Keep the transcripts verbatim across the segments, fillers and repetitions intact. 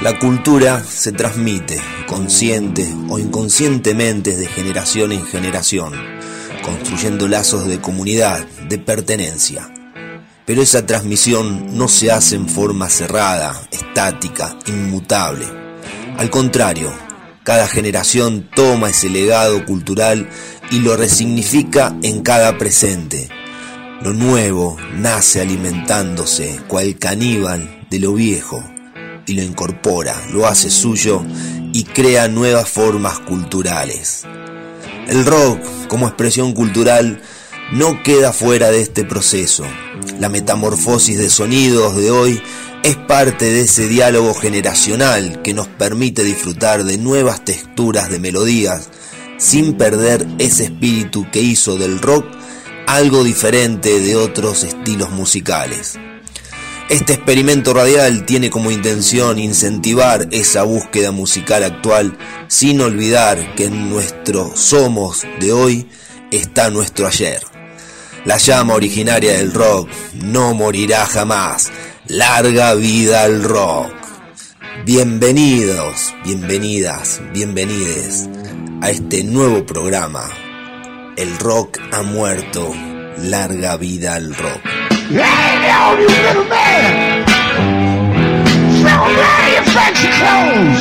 La cultura se transmite, consciente o inconscientemente, de generación en generación, construyendo lazos de comunidad, de pertenencia. Pero esa transmisión no se hace en forma cerrada, estática, inmutable. Al contrario, cada generación toma ese legado cultural y lo resignifica en cada presente. Lo nuevo nace alimentándose, cual caníbal, de lo viejo, y lo incorpora, lo hace suyo y crea nuevas formas culturales. El rock, como expresión cultural, no queda fuera de este proceso. La metamorfosis de sonidos de hoy es parte de ese diálogo generacional que nos permite disfrutar de nuevas texturas de melodías sin perder ese espíritu que hizo del rock algo diferente de otros estilos musicales. Este experimento radial tiene como intención incentivar esa búsqueda musical actual, sin olvidar que en nuestro somos de hoy está nuestro ayer. La llama originaria del rock no morirá jamás. Larga vida al rock. Bienvenidos, bienvenidas, bienvenides a este nuevo programa. El rock ha muerto. Larga vida al rock. Hey, yo, you little man! Throw away your fancy clothes!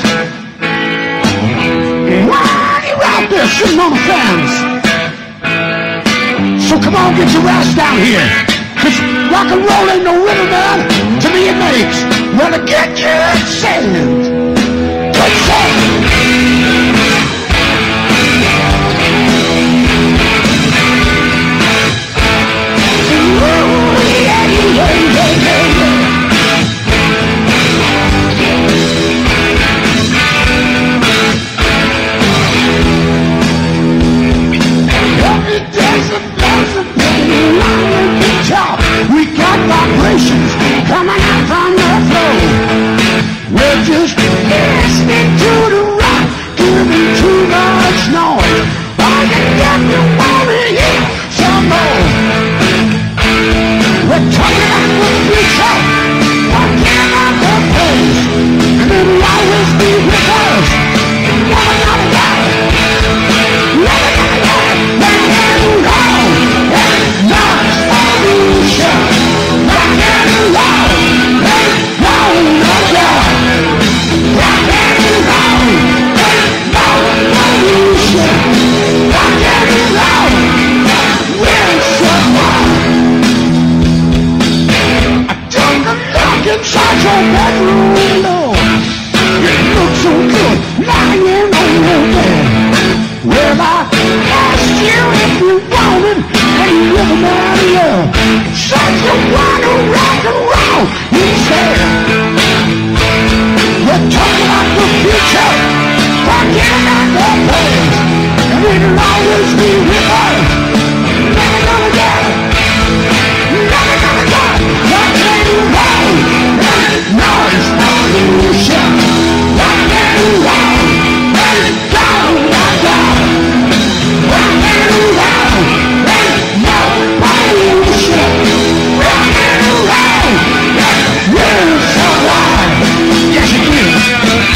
Why are you out there sitting on the fence? So come on, get your ass down here! Cause rock and roll ain't no rhythm, man! To me it makes wanna get your sand! Good sand! We got vibrations coming out from the floor. We're just listening to the rock, giving too much noise. All you got to wanna hear some more. We're talking about the future, talking about the past, and it'll always be with us. Never gonna die, never gonna die, never gonna die. It's not evolution, rock and roll, ain't no God. Rock and roll, ain't no evolution, rock and roll, we're someone. Inside your bedroom window, it looks so good lying on your bed. Well, I asked you if you wanted a rhythm out of you. Said you wanna rock and roll, he said. We're talking about the future, talking about the past, and it'll always be with us. Never gonna get it, never gonna get it. Rock and roll. No, it's not illusion. Rock and roll, ain't gone, not gone. Rock and roll, ain't no illusion. Rock and roll, we're so alive. Yes, it is.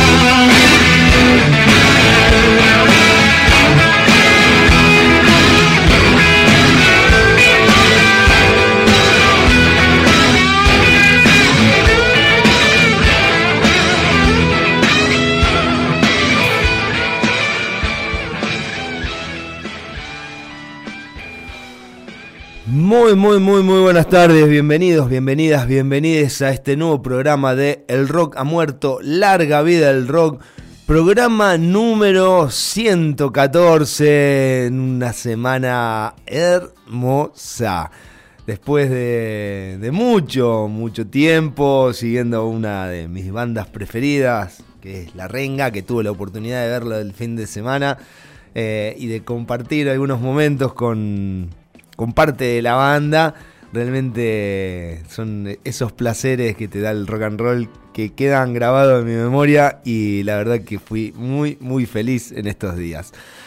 Muy, muy, muy, muy buenas tardes, bienvenidos, bienvenidas, bienvenides a este nuevo programa de El Rock ha muerto, larga vida al rock, programa número ciento catorce, en una semana hermosa, después de, de mucho, mucho tiempo, siguiendo una de mis bandas preferidas, que es La Renga, que tuve la oportunidad de verlo el fin de semana, eh, y de compartir algunos momentos con... con parte de la banda. Realmente son esos placeres que te da el rock and roll que quedan grabados en mi memoria y la verdad que fui muy muy feliz en estos días.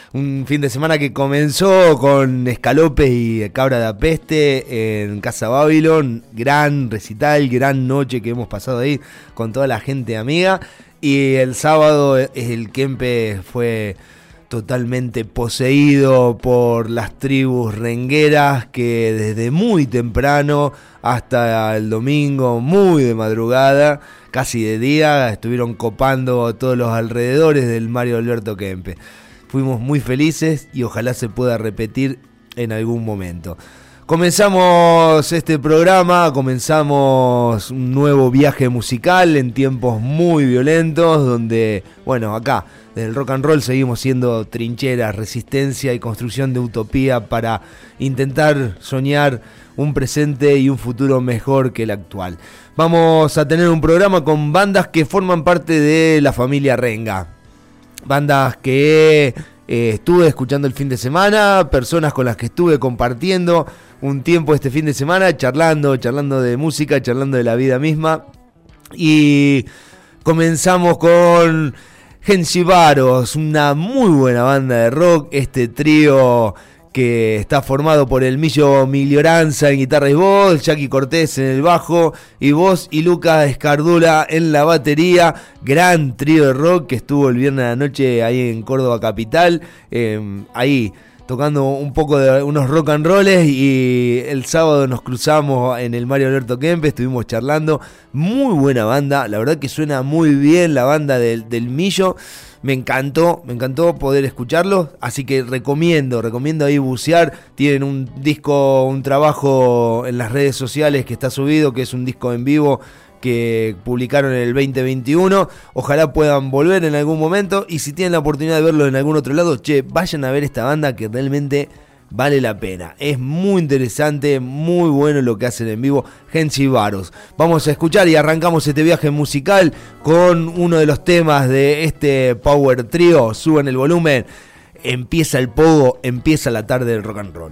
Un fin de semana que comenzó con Escalopes y Cabra de Apeste en Casa Babylon. Gran recital, gran noche que hemos pasado ahí con toda la gente amiga. Y el sábado el Kempe fue totalmente poseído por las tribus rengueras que desde muy temprano hasta el domingo, muy de madrugada, casi de día, estuvieron copando todos los alrededores del Mario Alberto Kempe. Fuimos muy felices y ojalá se pueda repetir en algún momento. Comenzamos este programa, comenzamos un nuevo viaje musical en tiempos muy violentos, donde, bueno, acá, desde el rock and roll seguimos siendo trincheras, resistencia y construcción de utopía para intentar soñar un presente y un futuro mejor que el actual. Vamos a tener un programa con bandas que forman parte de la familia Renga. Bandas que eh, estuve escuchando el fin de semana, personas con las que estuve compartiendo un tiempo este fin de semana, charlando, charlando de música, charlando de la vida misma. Y comenzamos con Gensibaros, una muy buena banda de rock, este trío que está formado por el Millo Miglioranza en guitarra y voz, Jackie Cortés en el bajo y voz, y Lucas Escardula en la batería. Gran trío de rock que estuvo el viernes a la noche ahí en Córdoba Capital, eh, ahí tocando un poco de unos rock and rolls, y el sábado nos cruzamos en el Mario Alberto Kempe, estuvimos charlando. Muy buena banda, la verdad que suena muy bien la banda del, del Millo. Me encantó, me encantó poder escucharlos, así que recomiendo, recomiendo ahí bucear. Tienen un disco, un trabajo en las redes sociales que está subido, que es un disco en vivo que publicaron en el veinte veintiuno. Ojalá puedan volver en algún momento, y si tienen la oportunidad de verlo en algún otro lado, che, vayan a ver esta banda que realmente vale la pena. Es muy interesante, muy bueno lo que hacen en vivo, Gensibaros. Vamos a escuchar y arrancamos este viaje musical con uno de los temas de este Power Trio. Suban el volumen, empieza el pogo, empieza la tarde del rock and roll.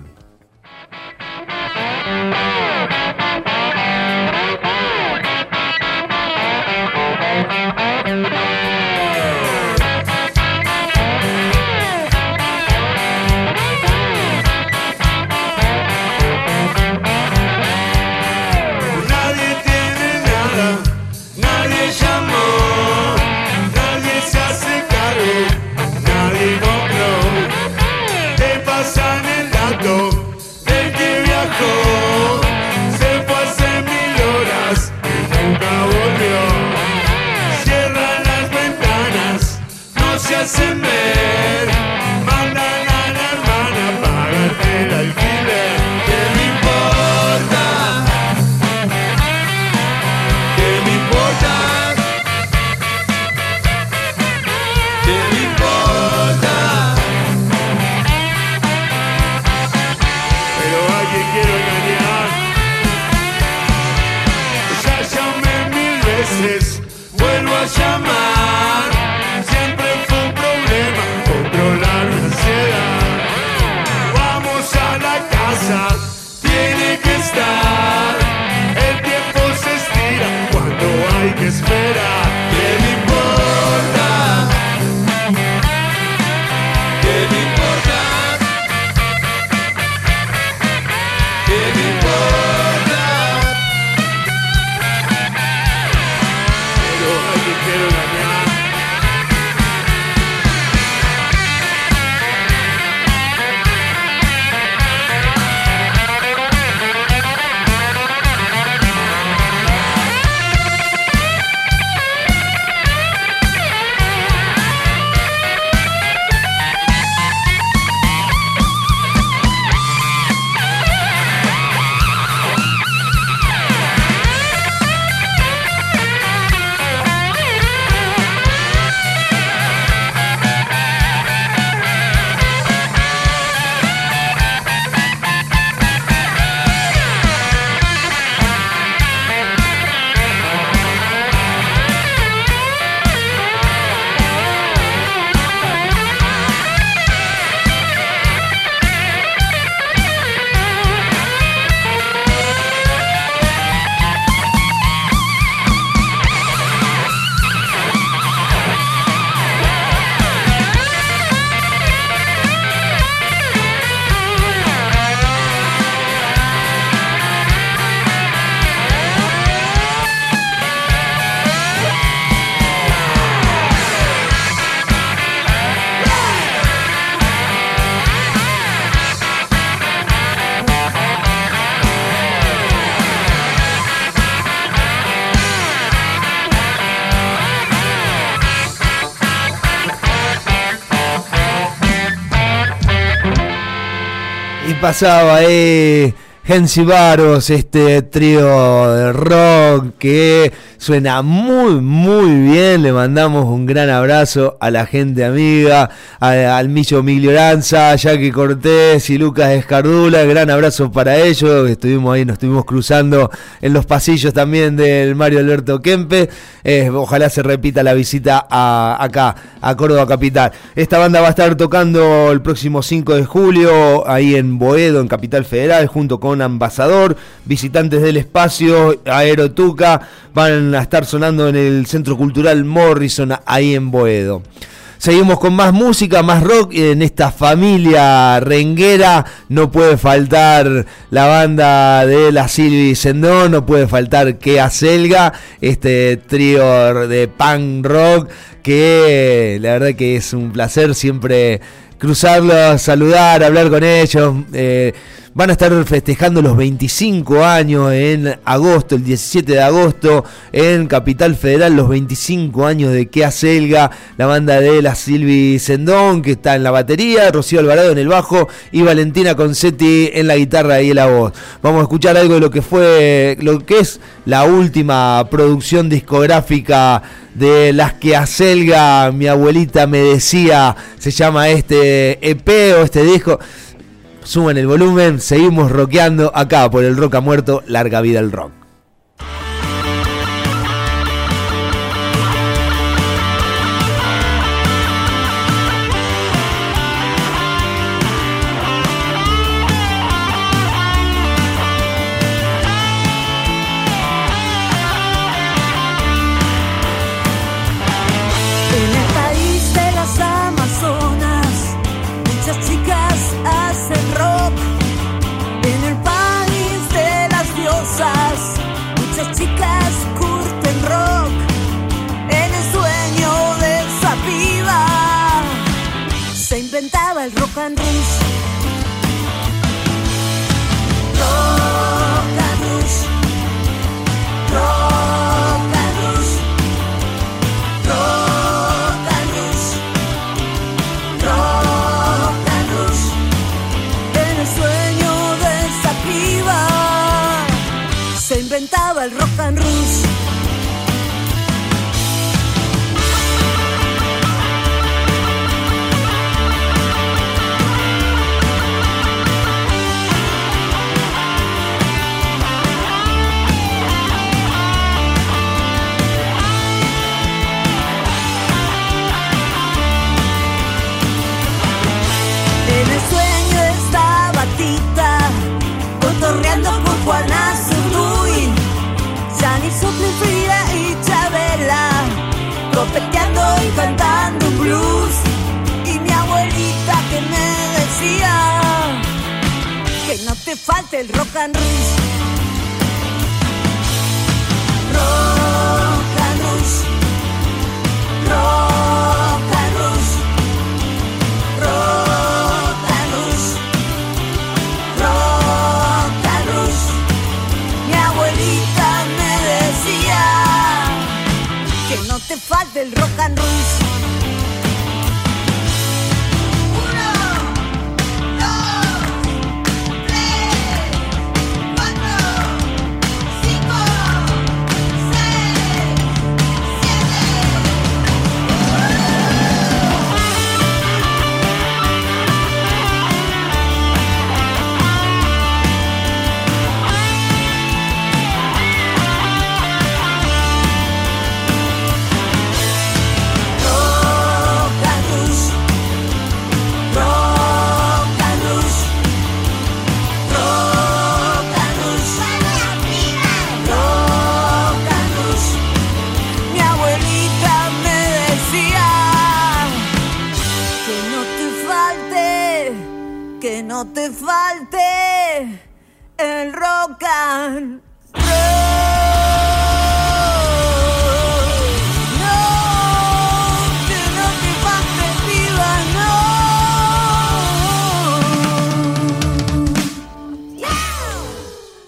Hacen ver, mandan a la hermana, págate el alquiler. ¿Qué me importa? ¿Qué me importa? ¿Qué me importa? Pero a quien quiero engañar, ya llamé mil veces, vuelvo a llamar. Siempre fue un problema controlar la ansiedad. Vamos a la casa, tiene que estar. El tiempo se estira cuando hay que esperar. ¿Qué me importa? ¿Qué me importa? ¿Qué me importa? Pero hay que quiero engañar. pasaba ahí Hensi Baros, este trío de rock que suena muy muy bien. Le mandamos un gran abrazo a la gente amiga, a, al Millo Miglioranza, Jackie Cortés y Lucas Escardula. Gran abrazo para ellos. Estuvimos ahí, nos estuvimos cruzando en los pasillos también del Mario Alberto Kempe. Eh, ojalá se repita la visita a, acá, a Córdoba Capital. Esta banda va a estar tocando el próximo cinco de julio ahí en Boedo, en Capital Federal, junto con Ambasador, Visitantes del Espacio, Aerotuca. Van a estar sonando en el Centro Cultural Morrison, ahí en Boedo. Seguimos con más música, más rock. En esta familia renguera no puede faltar la banda de la Silvi Sendón, no puede faltar Kea Selga, este trío de punk rock que la verdad que es un placer siempre cruzarlos, saludar, hablar con ellos. Eh, van a estar festejando los veinticinco años en agosto, el diecisiete de agosto, en Capital Federal, los veinticinco años de Kea Selga, la banda de la Silvi Sendón, que está en la batería, Rocío Alvarado en el bajo y Valentina Concetti en la guitarra y en la voz. Vamos a escuchar algo de lo que fue, lo que es la última producción discográfica de las Kea Selga. Mi abuelita me decía, se llama este E P o este disco. Suban el volumen, seguimos rockeando acá por el Rock ha Muerto, larga vida el rock. El rock and rush, rock and rush, rock and rush, rock and rush, rock and rush. En el sueño de esa piba se inventaba el rock and rush. Con Juana Zurduy, Janis Joplin, Frida y Chabela, copeteando y cantando un blues. Y mi abuelita que me decía que no te falte el rock and rush. Rock and rush, rock and rush, rock. No te falte el rock and rush. Uno, dos, tres, cuatro, cinco, seis, no te falte el rock and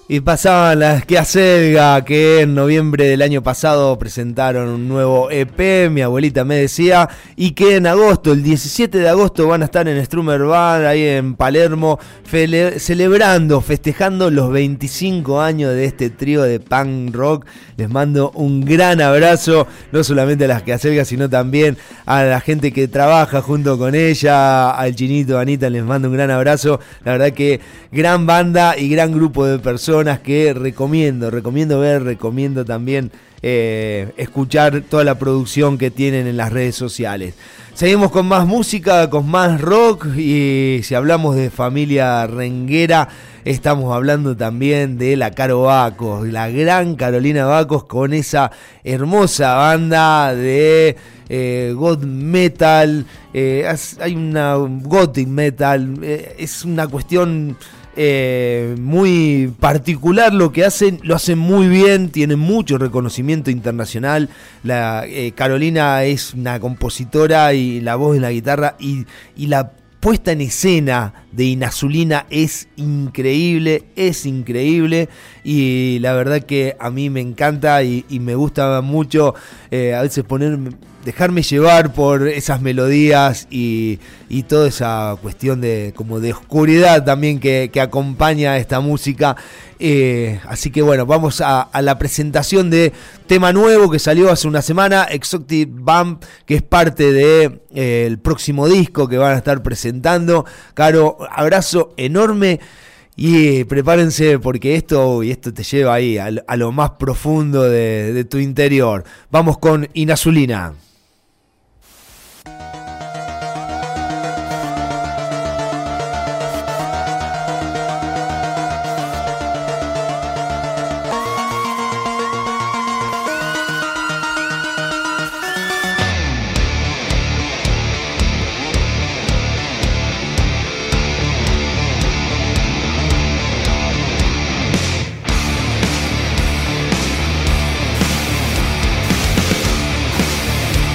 Y pasaban las que acelga, que en noviembre del año pasado presentaron un nuevo E P, mi abuelita me decía, y que en agosto, el diecisiete de agosto, van a estar en Strummer Bar, ahí en Palermo, fele- celebrando, festejando los veinticinco años de este trío de punk rock. Les mando un gran abrazo, no solamente a las que acelga, sino también a la gente que trabaja junto con ella, al Chinito, a Anita, les mando un gran abrazo. La verdad que gran banda y gran grupo de personas que recomiendo, recomiendo ver, recomiendo también eh, escuchar toda la producción que tienen en las redes sociales. Seguimos con más música, con más rock, y si hablamos de familia renguera, estamos hablando también de la Caro Bacos, la gran Carolina Bacos, con esa hermosa banda de eh, goth metal, eh, hay una gothic metal, eh, es una cuestión Eh, muy particular lo que hacen, lo hacen muy bien, tienen mucho reconocimiento internacional. La eh, Carolina es una compositora y la voz de la guitarra y, y la puesta en escena de Inazulina es increíble, es increíble, y la verdad que a mí me encanta y, y me gusta mucho eh, a veces ponerme, dejarme llevar por esas melodías y, y toda esa cuestión de como de oscuridad también que, que acompaña esta música. Eh, así que bueno, vamos a, a la presentación de tema nuevo que salió hace una semana, Exotic Bump, que es parte de eh, el próximo disco que van a estar presentando. Caro, abrazo enorme. Y prepárense porque esto, y esto te lleva ahí a, a lo más profundo de, de tu interior. Vamos con Inazulina. We'll be right back.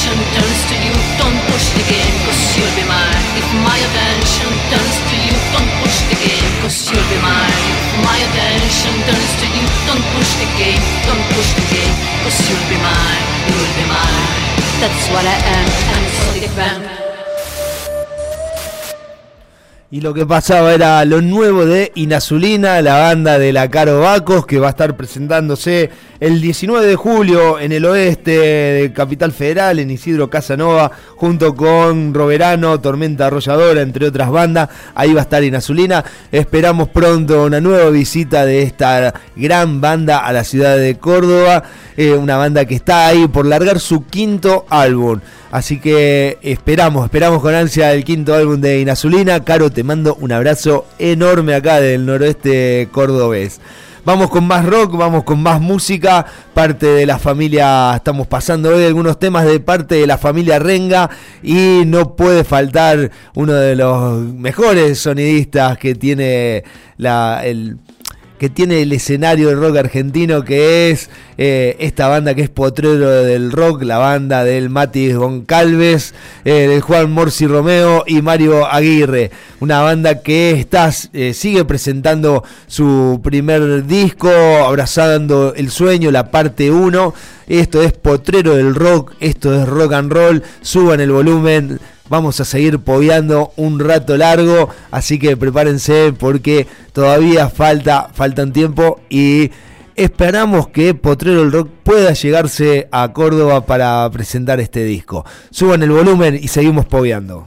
attention turns to you, don't push the game, cause you'll be mine. If my attention turns to you, don't push the game, cause you'll be mine. If my attention turns to you, don't push the game, don't push the game, cause you'll be mine, you'll be mine. That's what I am, I'm so different. Y lo que pasaba era lo nuevo de Inazulina, la banda de la Caro Bacos, que va a estar presentándose el diecinueve de julio en el oeste de Capital Federal, en Isidro Casanova, junto con Roverano, Tormenta Arrolladora, entre otras bandas. Ahí va a estar Inazulina. Esperamos pronto una nueva visita de esta gran banda a la ciudad de Córdoba, eh, una banda que está ahí por largar su quinto álbum. Así que esperamos, esperamos con ansia el quinto álbum de Inazulina. Caro, te mando un abrazo enorme acá del noroeste cordobés. Vamos con más rock, vamos con más música. Parte de la familia, estamos pasando hoy algunos temas de parte de la familia Renga. Y no puede faltar uno de los mejores sonidistas que tiene la... el que tiene el escenario del rock argentino, que es eh, esta banda que es Potrero del Rock, la banda del Mati Goncalves, eh, del Juan Morsi Romeo y Mario Aguirre, una banda que está, eh, sigue presentando su primer disco, Abrazando el Sueño, la parte uno. Esto es Potrero del Rock, esto es rock and roll, suban el volumen. Vamos a seguir pogueando un rato largo, así que prepárense porque todavía falta, faltan tiempo y esperamos que Potrero del Rock pueda llegarse a Córdoba para presentar este disco. Suban el volumen y seguimos pogueando.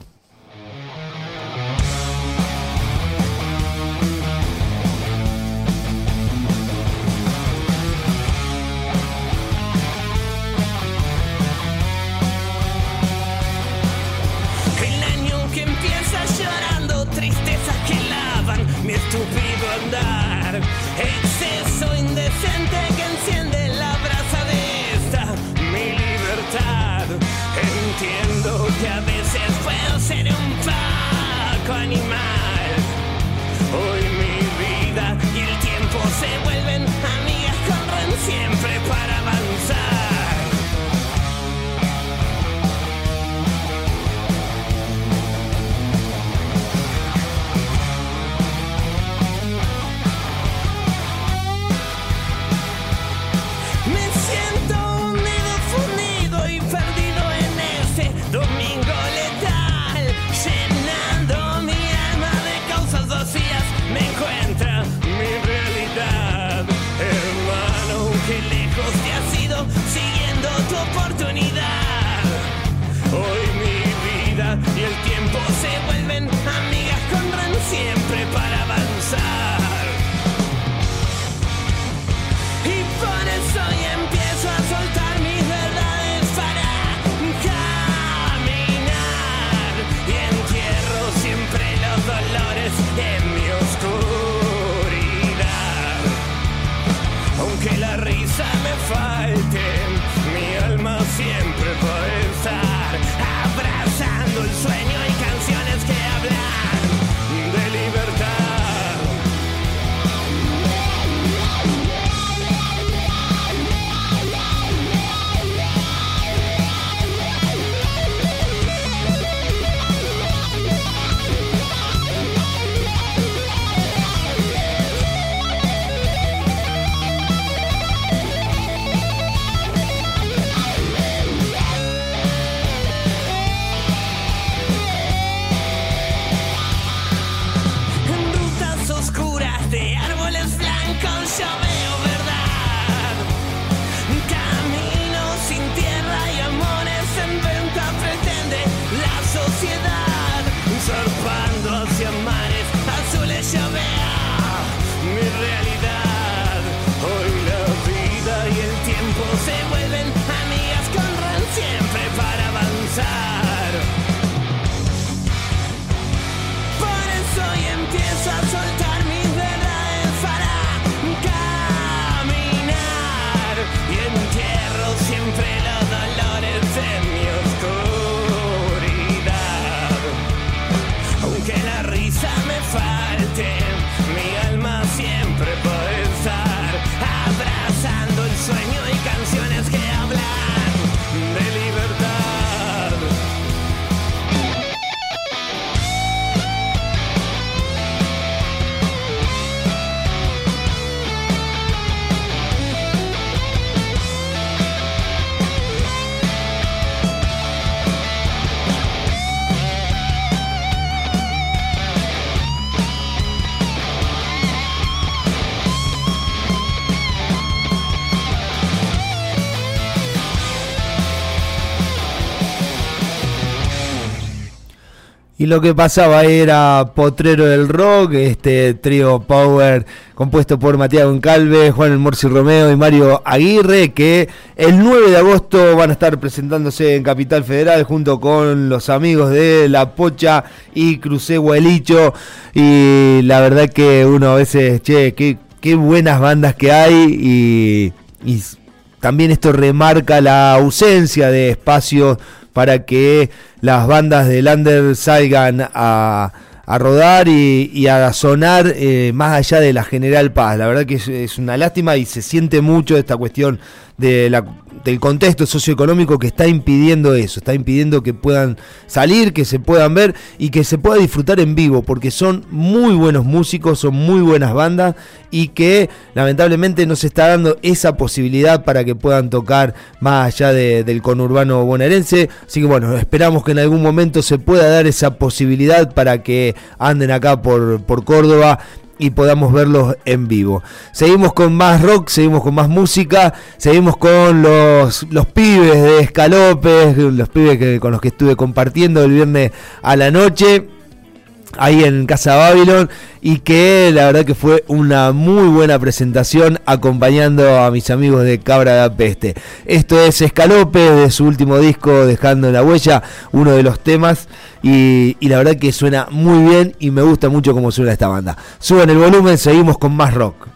Y lo que pasaba era Potrero del Rock, este trío Power compuesto por Matías Goncalves, Juan El Morsi Romeo y Mario Aguirre, que el nueve de agosto van a estar presentándose en Capital Federal junto con los amigos de La Pocha y Crucé Guelicho. Y la verdad que uno a veces, che, qué, qué buenas bandas que hay, y, y también esto remarca la ausencia de espacios para que las bandas del under salgan a, a rodar y, y a sonar eh, más allá de la General Paz. La verdad que es, es una lástima, y se siente mucho esta cuestión de la, del contexto socioeconómico que está impidiendo eso, está impidiendo que puedan salir, que se puedan ver y que se pueda disfrutar en vivo, porque son muy buenos músicos, son muy buenas bandas, y que lamentablemente no se está dando esa posibilidad para que puedan tocar más allá de, del conurbano bonaerense. Así que bueno, esperamos que en algún momento se pueda dar esa posibilidad para que anden acá por, por Córdoba y podamos verlos en vivo. Seguimos con más rock, seguimos con más música, seguimos con los, los pibes de Escalopes, los pibes que, con los que estuve compartiendo el viernes a la noche ahí en Casa Babylon, y que la verdad que fue una muy buena presentación acompañando a mis amigos de Cabra da Peste. Esto es Escalope, de su último disco Dejando la Huella, uno de los temas, y, y la verdad que suena muy bien y me gusta mucho cómo suena esta banda. Suban el volumen, seguimos con más rock.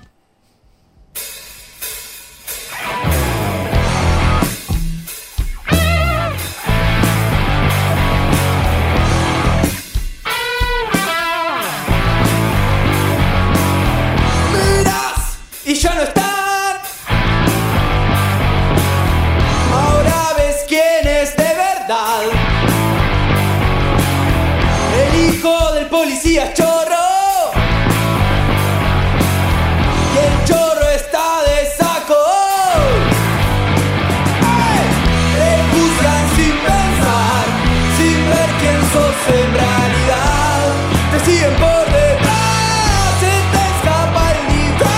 Y ya no están. Ahora ves quién es de verdad. El hijo del policía chorro. Y el chorro está de saco. ¡Ay! Te juzgan sin pensar, sin ver quién sos en realidad. Te siguen por detrás, se te escapa el nivel.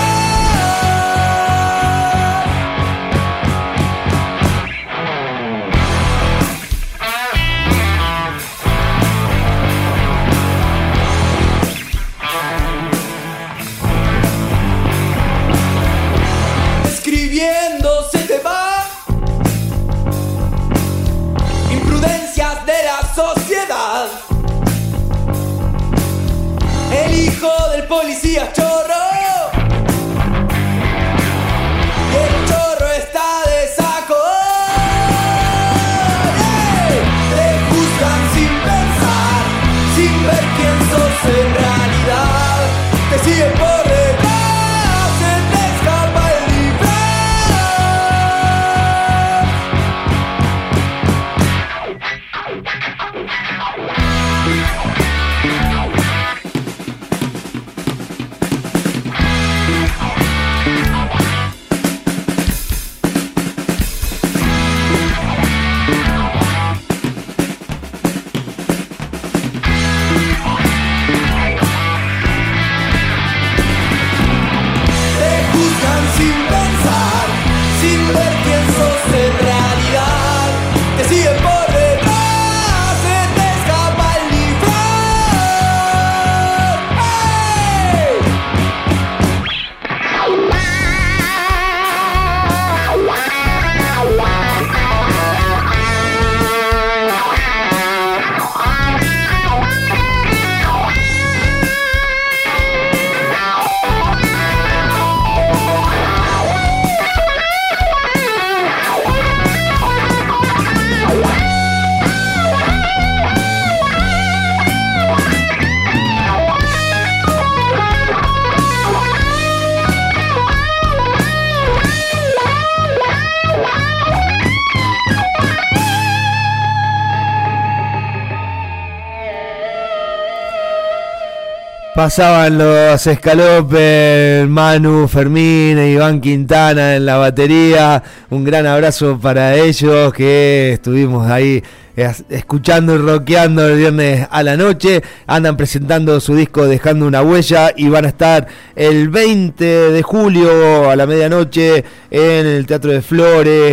Escribiendo se te va imprudencias de la sociedad. El hijo del policía chorro. Y el chorro está de saco. ¡Ey! Te juzgan sin pensar, sin ver quién sos en realidad. Te siguen por detrás, se te escapa el Pasaban los Escalopes, Manu, Fermín e Iván Quintana en la batería. Un gran abrazo para ellos, que estuvimos ahí escuchando y rockeando el viernes a la noche. Andan presentando su disco Dejando una Huella y van a estar el veinte de julio a la medianoche en el Teatro de Flores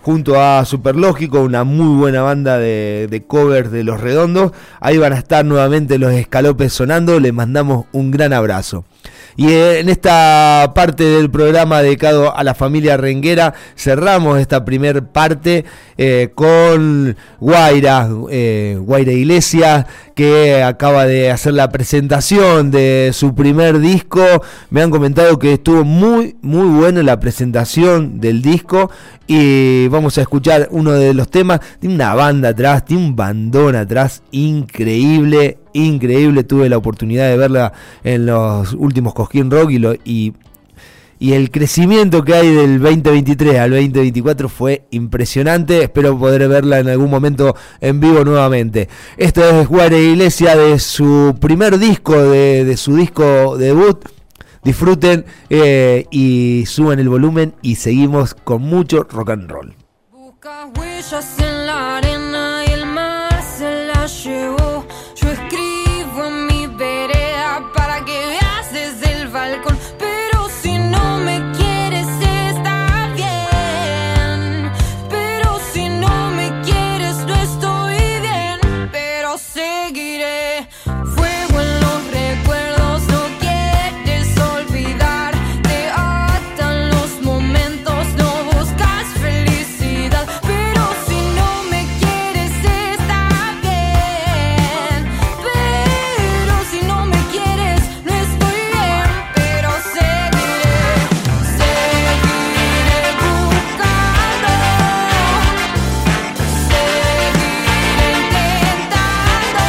junto a Superlógico, una muy buena banda de, de covers de Los Redondos. Ahí van a estar nuevamente los Escalopes sonando, les mandamos un gran abrazo. Y en esta parte del programa dedicado a la familia renguera cerramos esta primer parte eh, con Guaira, eh, Guaira Iglesias, que acaba de hacer la presentación de su primer disco. Me han comentado que estuvo muy muy buena la presentación del disco y vamos a escuchar uno de los temas. Tiene una banda atrás, tiene un bandón atrás increíble. Increíble, tuve la oportunidad de verla en los últimos Cosquín Rock y, lo, y, y el crecimiento que hay del veinte veintitrés al veinte veinticuatro fue impresionante. Espero poder verla en algún momento en vivo nuevamente. Esto es Guaira Iglesias de su primer disco, de, de su disco debut. Disfruten eh, y suban el volumen y seguimos con mucho rock and roll. Buscas huellas en la arena y el mar se la llevó. Yo escribo en mi vereda para que veas desde el balcón. Pero si no me quieres está bien. Pero si no me quieres no estoy bien. Pero seguiré. Fuego en los recuerdos, no quieres olvidar. Te atan los momentos, no buscas felicidad. Pero si no me quieres está bien. Pero si no me quieres no estoy bien. Pero seguiré, seguiré buscando. Seguiré intentando.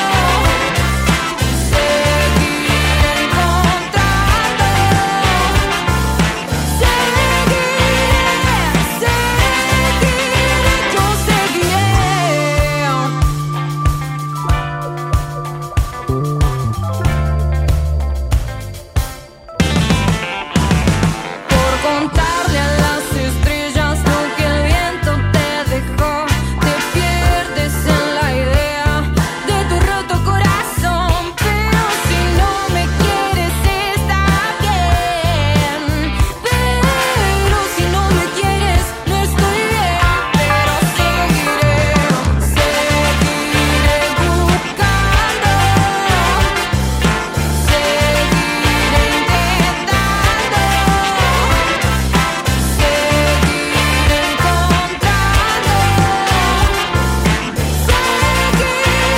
Seguiré encontrando. Seguiré, seguiré, yo seguiré. Por contarle a las estrellas lo que el viento te dejó. Te pierdes en la idea de tu roto corazón. Pero si no me quieres está bien. Pero si no me quieres no estoy bien. Pero seguiré, seguiré buscando. Seguiré intentando. Seguiré encontrando. Seguiré,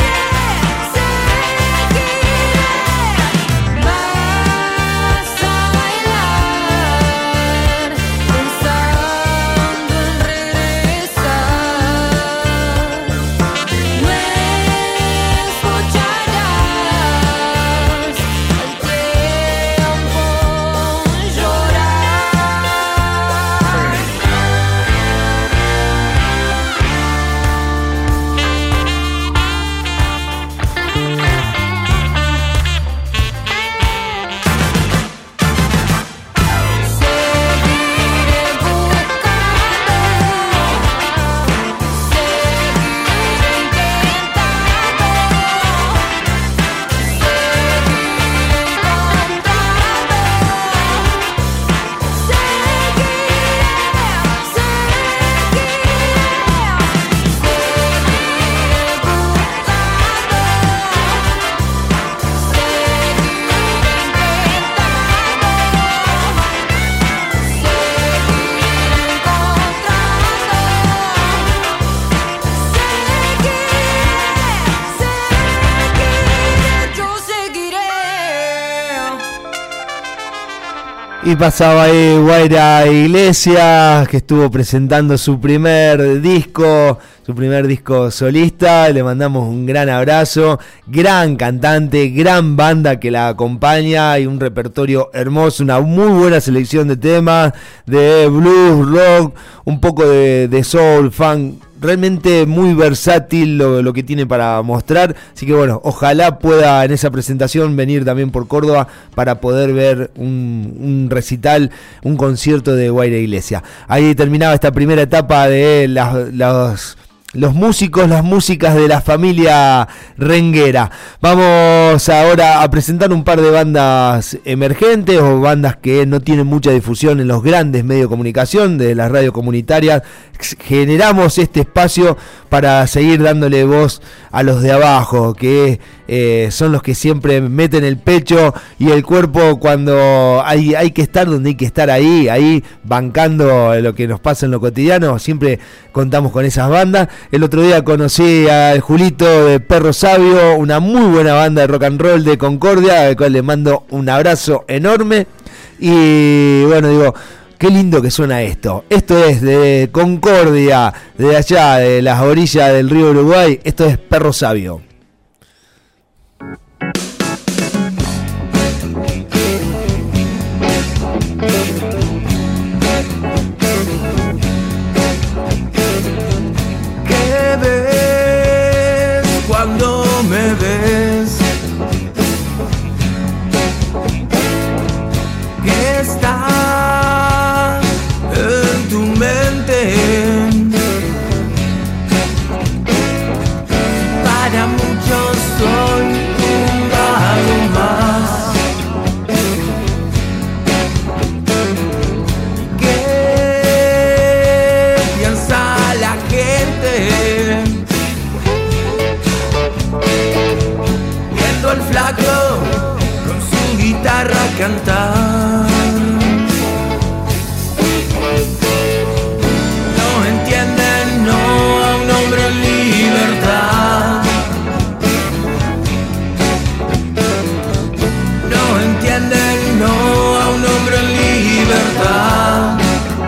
seguiré. Vas a bailar pensando en regresar. No escucharás al tiempo llorar. Seguiré buscando. Seguiré intentando. Seguiré encontrando. Seguiré, yo seguiré. Y pasaba ahí Guaira Iglesias, que estuvo presentando su primer disco, su primer disco solista. Le mandamos un gran abrazo, gran cantante, gran banda que la acompaña y un repertorio hermoso, una muy buena selección de temas, de blues, rock, un poco de, de soul, funk. Realmente muy versátil lo, lo que tiene para mostrar. Así que bueno, ojalá pueda en esa presentación venir también por Córdoba para poder ver un, un recital, un concierto de Guaira Iglesias. Ahí terminaba esta primera etapa de las, las los músicos, las músicas de la familia renguera. Vamos ahora a presentar un par de bandas emergentes o bandas que no tienen mucha difusión en los grandes medios de comunicación de las radios comunitarias. Generamos este espacio para seguir dándole voz a los de abajo, que eh, son los que siempre meten el pecho y el cuerpo cuando hay, hay que estar donde hay que estar, ahí, ahí bancando lo que nos pasa en lo cotidiano. Siempre contamos con esas bandas. El otro día conocí al Julito de Perro Sabio, una muy buena banda de rock and roll de Concordia, al cual le mando un abrazo enorme. Y bueno, digo, qué lindo que suena esto. Esto es de Concordia, de allá, de las orillas del río Uruguay. Esto es Perro Sabio. ¿Qué ves cuando me ves? ¿Qué está en tu mente? Para muchos soy un vago más. ¿Qué piensa la gente? Viendo al flaco con su guitarra cantar. No entienden, no, a un hombre en libertad. No entienden, no, a un hombre en libertad.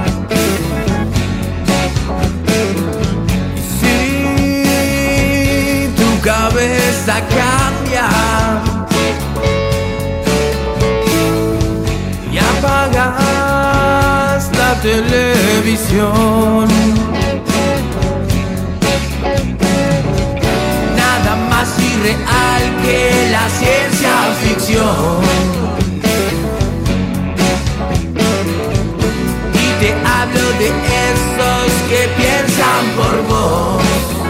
Si tu cabeza cambia y apagas la televisión, nada más irreal que la ciencia ficción. Y te hablo de esos que piensan por vos.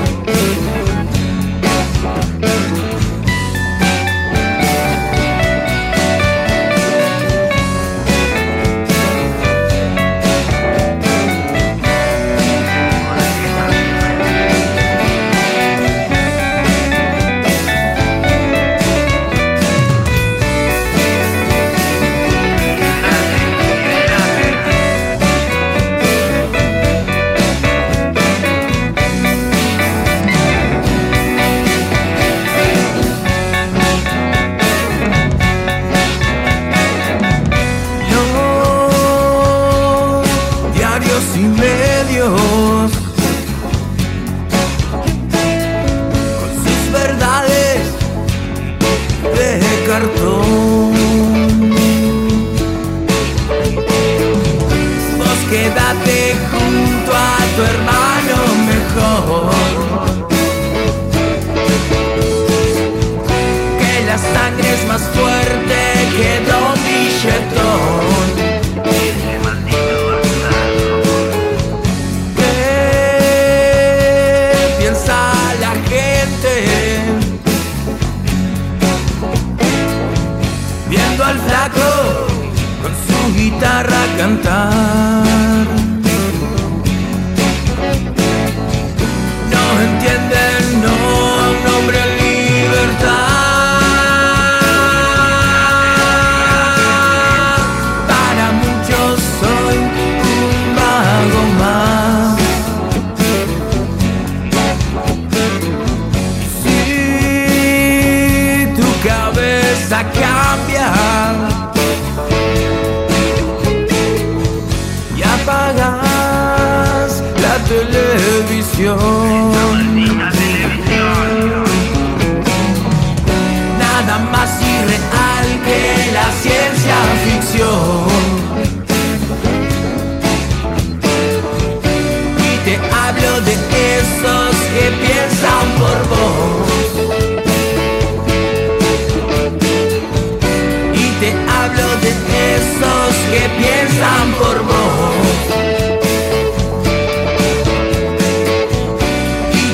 Y medios con sus verdades de cartón. Vos quédate junto a tu hermano mejor, que la sangre es más fuerte que Don Billetón. Viendo al flaco con su guitarra cantar, no entienden, no, a un hombre en libertad. Para muchos soy un vago más. Si tu cabeza cambia y apagas la televisión, nada más irreal que la ciencia ficción. Y te hablo de esos que piensan por vos. Te hablo de esos que piensan por vos. Y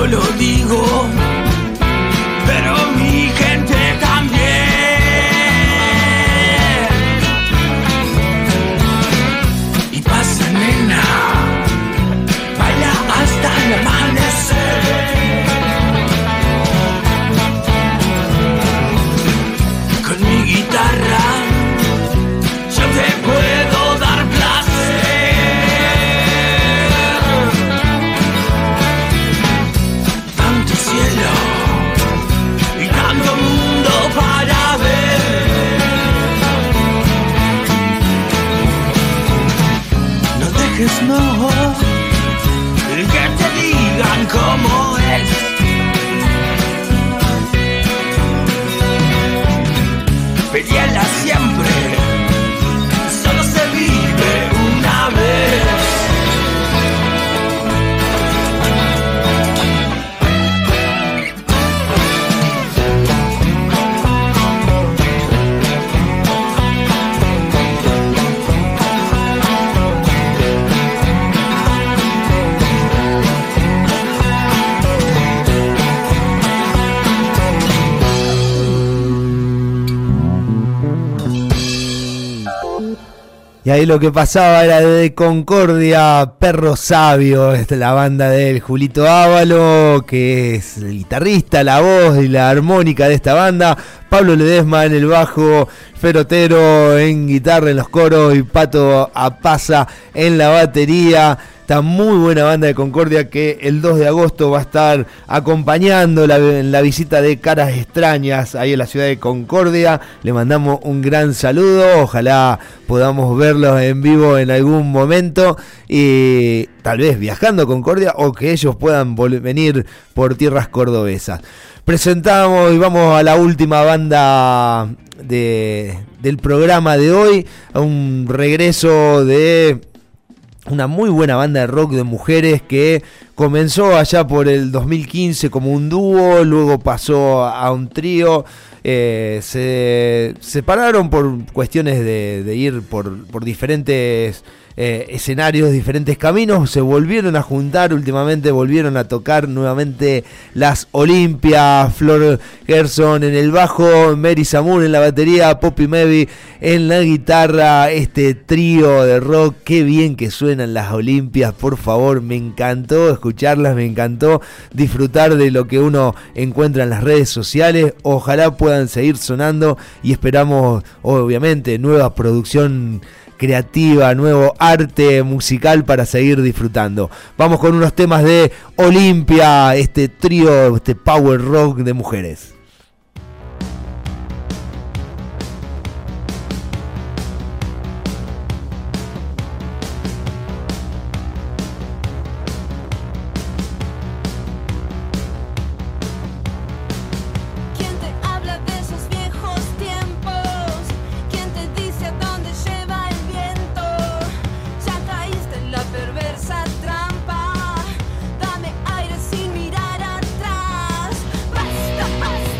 lo digo, pero mi gente también. Y pasa, nena, baila hasta el amanecer. Con mi guitarra yo te puedo dar placer. Tanto cielo y tanto mundo para ver. No dejes, no, que te digan cómo es. Pedíala siempre, solo se vive una vez. Y ahí lo que pasaba era de Concordia, Perro Sabio, es la banda del Julito Ávalo, que es el guitarrista, la voz y la armónica de esta banda. Pablo Ledesma en el bajo, Ferotero en guitarra en los coros y Pato Apaza en la batería. Esta muy buena banda de Concordia que el dos de agosto va a estar acompañando la, la visita de Caras Extrañas ahí en la ciudad de Concordia. Le mandamos un gran saludo, ojalá podamos verlos en vivo en algún momento y tal vez viajando a Concordia o que ellos puedan vol- venir por tierras cordobesas. Presentamos y vamos a la última banda de, del programa de hoy, a un regreso de una muy buena banda de rock de mujeres que comenzó allá por el dos mil quince como un dúo, luego pasó a un trío. Eh, se separaron por cuestiones de, de ir por, por diferentes eh, escenarios, diferentes caminos, se volvieron a juntar, últimamente volvieron a tocar nuevamente las Olimpias, Flor Gerson en el bajo, Mary Samur en la batería, Poppy Mevi en la guitarra, este trío de rock, qué bien que suenan las Olimpias, por favor, me encantó escucharlas, me encantó disfrutar de lo que uno encuentra en las redes sociales, ojalá puedan seguir sonando y esperamos obviamente nueva producción creativa, nuevo arte musical para seguir disfrutando. Vamos con unos temas de Olimpia, este trío, este power rock de mujeres. Trampa, dame aire sin mirar atrás. Basta, basta.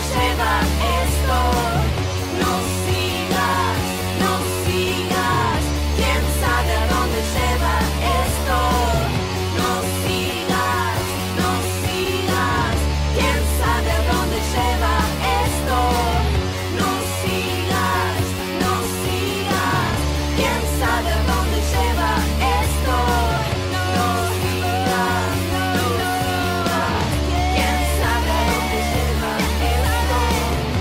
lleva esto. No sigas, no sigas, quién sabe a dónde lleva esto. No sigas, no sigas, quién sabe a dónde lleva esto. No sigas, no sigas, quién sabe a dónde lleva esto. No sigas, no sigas, quién sabe a dónde lleva esto.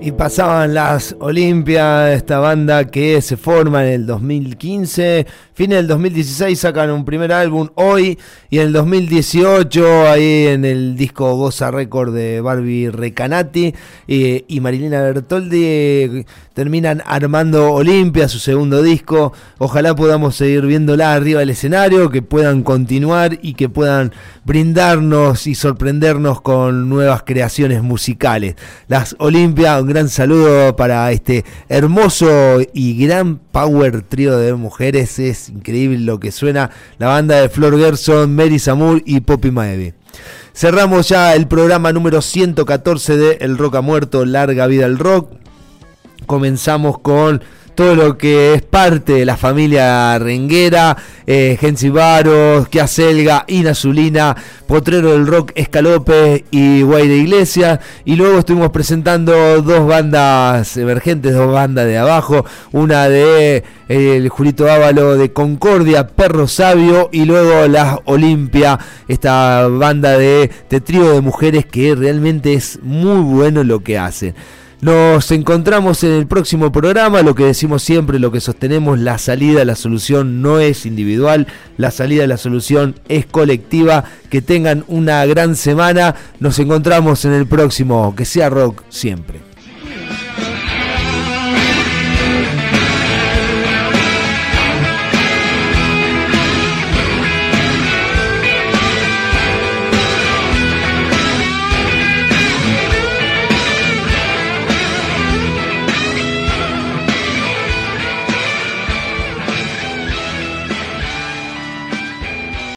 Y pasaban las Olimpia, esta banda que se forma en el dos mil quince, fin del dos mil dieciséis sacan un primer álbum, Hoy, y en el dos mil dieciocho, ahí en el disco Goza Record de Barbie Recanati eh, y Marilina Bertoldi, terminan armando Olimpia, su segundo disco. Ojalá podamos seguir viéndola arriba del escenario, que puedan continuar y que puedan brindarnos y sorprendernos con nuevas creaciones musicales. Las Olimpia, un gran saludo para este hermoso y gran power trío de mujeres. Es increíble lo que suena la banda de Flor Gerson, Mary Samur y Poppy Maevi. Cerramos ya el programa número ciento catorce de El Rock ha Muerto, larga vida al rock. Comenzamos con todo lo que es parte de la familia renguera, eh, Gensi Baros, Kia Selga, Ina Zulina, Potrero del Rock, Escalope y Guaire Iglesias. Y luego estuvimos presentando dos bandas emergentes, dos bandas de abajo, una de eh, el Julito Ávalo de Concordia, Perro Sabio, y luego las Olimpia, esta banda de, de trío de mujeres que realmente es muy bueno lo que hacen. Nos encontramos en el próximo programa. Lo que decimos siempre, lo que sostenemos, la salida a la solución no es individual, la salida a la solución es colectiva. Que tengan una gran semana. Nos encontramos en el próximo. Que sea rock siempre.